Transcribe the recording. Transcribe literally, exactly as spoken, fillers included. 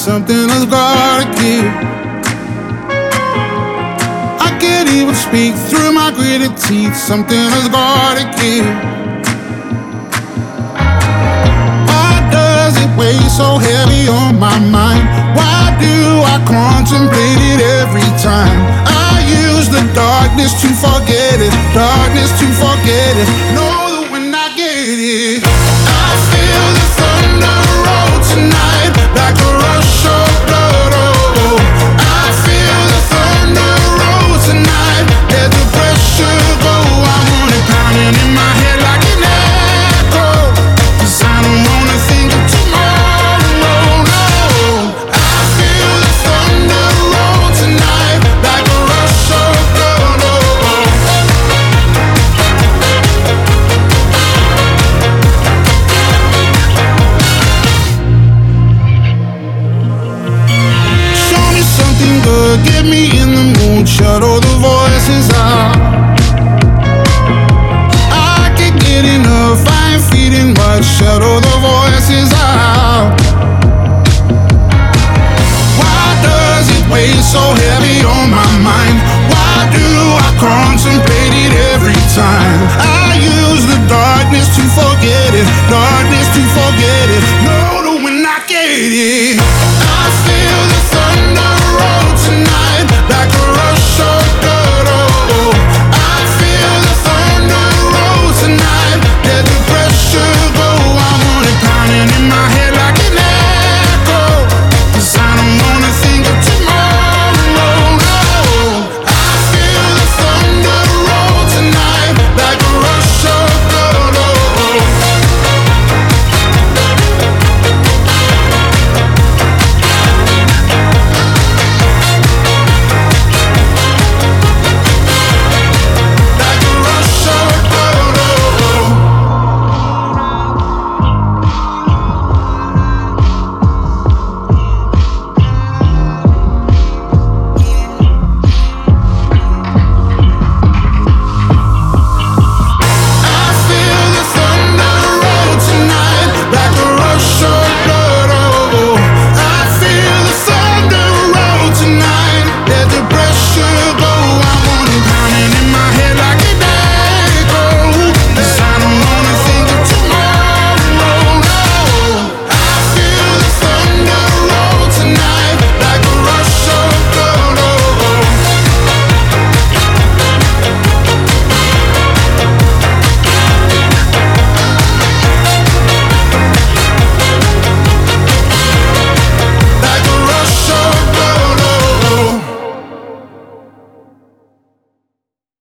something has gotta give. I can't even speak through my gritted teeth. Something has gotta give. Why does it weigh so heavy on my mind? Why do I contemplate it every time? I use the darkness to forget it, darkness to forget it. Know that when I get it, I feel the thunder roll tonight, like a rush of blood. Oh, I feel the thunder roll tonight. Let the pressure go. I want it pounding in my head like an echo, 'cause I don't wanna think of tomorrow. No, I feel the thunder roll tonight, like a rush of blood. Oh, show me something good, get me in the mood, shut all the voices out. I can't get enough, I ain't feeding much, shut all the voices out. Why does it weigh so heavy on my mind? Why do I contemplate it every time? I use the darkness to forget it, darkness to forget it. No, no, when I get it.